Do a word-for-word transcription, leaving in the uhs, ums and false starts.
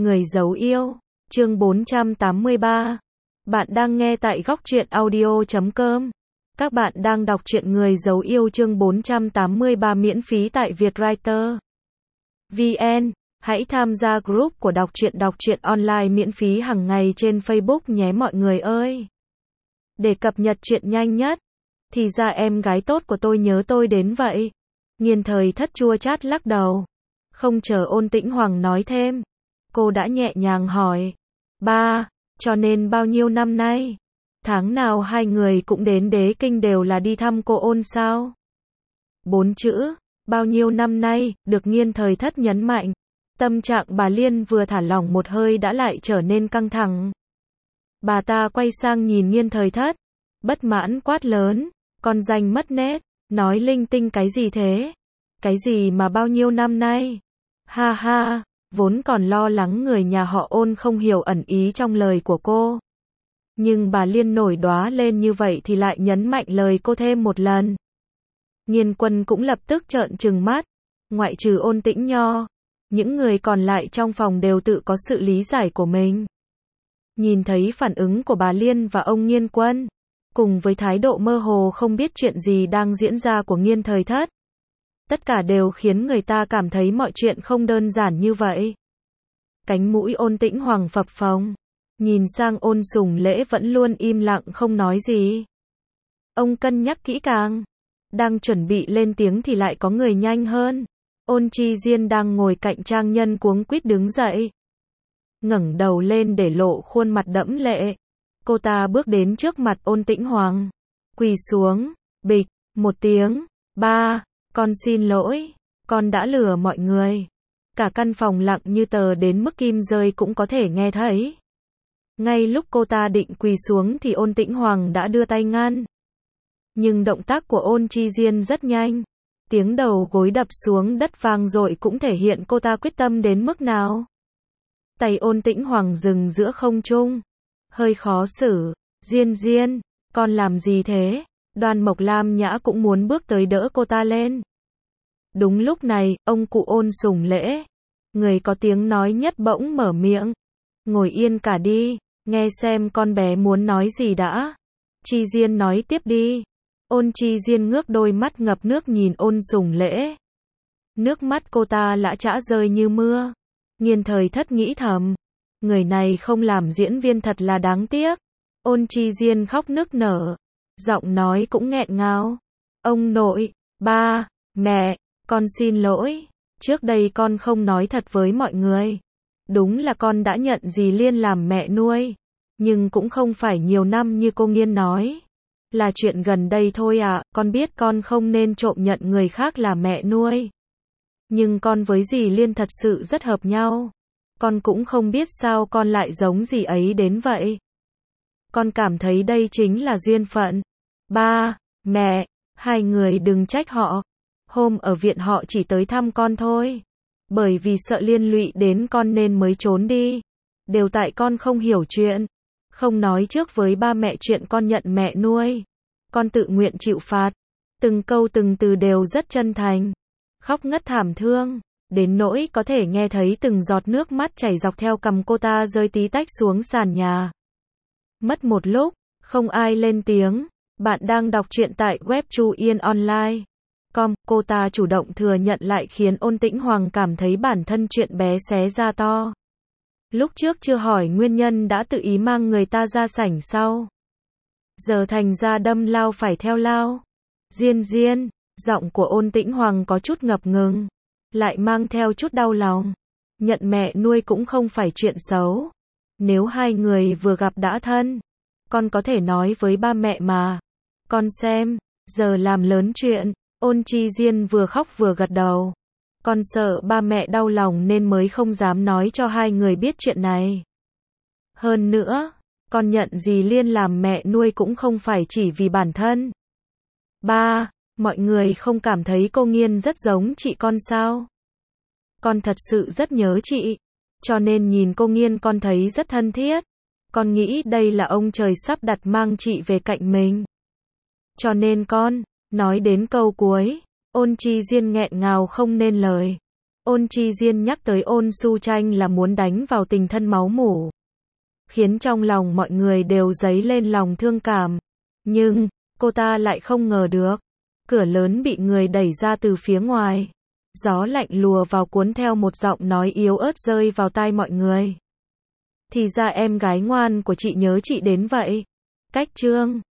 Người giấu yêu, chương bốn trăm tám mươi ba. Bạn đang nghe tại góc truyện audio chấm com. Các bạn đang đọc truyện Người giấu yêu chương bốn trăm tám mươi ba miễn phí tại Vietwriter vê en. Hãy tham gia group của đọc truyện đọc truyện online miễn phí hàng ngày trên Facebook nhé mọi người ơi. Để cập nhật truyện nhanh nhất. Thì ra em gái tốt của tôi nhớ tôi đến vậy. Nghiên Thời Thất chua chát lắc đầu. Không chờ Ôn Tĩnh Hoàng nói thêm, cô đã nhẹ nhàng hỏi. Ba, cho nên bao nhiêu năm nay? Tháng nào hai người cũng đến Đế Kinh đều là đi thăm cô Ôn sao? Bốn chữ, bao nhiêu năm nay, được Nghiên Thời Thất nhấn mạnh. Tâm trạng bà Liên vừa thả lỏng một hơi đã lại trở nên căng thẳng. Bà ta quay sang nhìn Nghiên Thời Thất, bất mãn quát lớn, con danh mất nét, nói linh tinh cái gì thế? Cái gì mà bao nhiêu năm nay? Ha ha, vốn còn lo lắng người nhà họ Ôn không hiểu ẩn ý trong lời của cô. Nhưng bà Liên nổi đoá lên như vậy thì lại nhấn mạnh lời cô thêm một lần. Nghiên Quân cũng lập tức trợn trừng mắt, ngoại trừ Ôn Tĩnh Nho, những người còn lại trong phòng đều tự có sự lý giải của mình. Nhìn thấy phản ứng của bà Liên và ông Nghiên Quân, cùng với thái độ mơ hồ không biết chuyện gì đang diễn ra của Nghiên Thời Thất, tất cả đều khiến người ta cảm thấy mọi chuyện không đơn giản như vậy. Cánh mũi Ôn Tĩnh Hoàng phập phồng, nhìn sang Ôn Sùng Lễ vẫn luôn im lặng không nói gì. Ông cân nhắc kỹ càng, đang chuẩn bị lên tiếng thì lại có người nhanh hơn. Ôn Chi Diên đang ngồi cạnh Trang Nhân cuống quýt đứng dậy, ngẩng đầu lên để lộ khuôn mặt đẫm lệ. Cô ta bước đến trước mặt Ôn Tĩnh Hoàng, quỳ xuống, bịch, một tiếng, ba, con xin lỗi, con đã lừa mọi người. Cả căn phòng lặng như tờ đến mức kim rơi cũng có thể nghe thấy. Ngay lúc cô ta định quỳ xuống thì Ôn Tĩnh Hoàng đã đưa tay ngăn. Nhưng động tác của Ôn Chi Diên rất nhanh. Tiếng đầu gối đập xuống đất vang dội cũng thể hiện cô ta quyết tâm đến mức nào. Tay Ôn Tĩnh Hoàng dừng giữa không trung, hơi khó xử. Diên Diên, con làm gì thế? Đoan Mộc Lam Nhã cũng muốn bước tới đỡ cô ta lên. Đúng lúc này, ông cụ Ôn Sùng Lễ, người có tiếng nói nhất bỗng mở miệng. Ngồi yên cả đi, nghe xem con bé muốn nói gì đã. Chi Diên nói tiếp đi. Ôn Chi Diên ngước đôi mắt ngập nước nhìn Ôn Sùng Lễ. Nước mắt cô ta lã chã rơi như mưa. Nghiên Thời Thất nghĩ thầm, người này không làm diễn viên thật là đáng tiếc. Ôn Chi Diên khóc nức nở, giọng nói cũng nghẹn ngào. Ông nội, ba, mẹ, con xin lỗi. Trước đây con không nói thật với mọi người. Đúng là con đã nhận dì Liên làm mẹ nuôi. Nhưng cũng không phải nhiều năm như cô Nghiên nói. Là chuyện gần đây thôi à, con biết con không nên trộm nhận người khác là mẹ nuôi. Nhưng con với dì Liên thật sự rất hợp nhau. Con cũng không biết sao con lại giống dì ấy đến vậy. Con cảm thấy đây chính là duyên phận. Ba, mẹ, hai người đừng trách họ. Hôm ở viện họ chỉ tới thăm con thôi. Bởi vì sợ liên lụy đến con nên mới trốn đi. Đều tại con không hiểu chuyện. Không nói trước với ba mẹ chuyện con nhận mẹ nuôi. Con tự nguyện chịu phạt. Từng câu từng từ đều rất chân thành. Khóc ngất thảm thương. Đến nỗi có thể nghe thấy từng giọt nước mắt chảy dọc theo cằm cô ta rơi tí tách xuống sàn nhà. Mất một lúc, không ai lên tiếng. Bạn đang đọc truyện tại web Chu Yên Online chấm com. Cô ta chủ động thừa nhận lại khiến Ôn Tĩnh Hoàng cảm thấy bản thân chuyện bé xé ra to. Lúc trước chưa hỏi nguyên nhân đã tự ý mang người ta ra sảnh sau. Giờ thành ra đâm lao phải theo lao. Diên Diên, giọng của Ôn Tĩnh Hoàng có chút ngập ngừng, lại mang theo chút đau lòng. Nhận mẹ nuôi cũng không phải chuyện xấu. Nếu hai người vừa gặp đã thân, con có thể nói với ba mẹ mà. Con xem, giờ làm lớn chuyện. Ôn Chi Diên vừa khóc vừa gật đầu. Con sợ ba mẹ đau lòng nên mới không dám nói cho hai người biết chuyện này. Hơn nữa, con nhận dì Liên làm mẹ nuôi cũng không phải chỉ vì bản thân. Ba, mọi người không cảm thấy cô Nghiên rất giống chị con sao? Con thật sự rất nhớ chị. Cho nên nhìn cô Nghiên con thấy rất thân thiết. Con nghĩ đây là ông trời sắp đặt mang chị về cạnh mình. Cho nên con, nói đến câu cuối, Ôn Chi Diên nghẹn ngào không nên lời. Ôn Chi Diên nhắc tới Ôn Su Tranh là muốn đánh vào tình thân máu mủ, khiến trong lòng mọi người đều dấy lên lòng thương cảm. Nhưng, cô ta lại không ngờ được. Cửa lớn bị người đẩy ra từ phía ngoài. Gió lạnh lùa vào cuốn theo một giọng nói yếu ớt rơi vào tai mọi người. Thì ra em gái ngoan của chị nhớ chị đến vậy. Cách Trương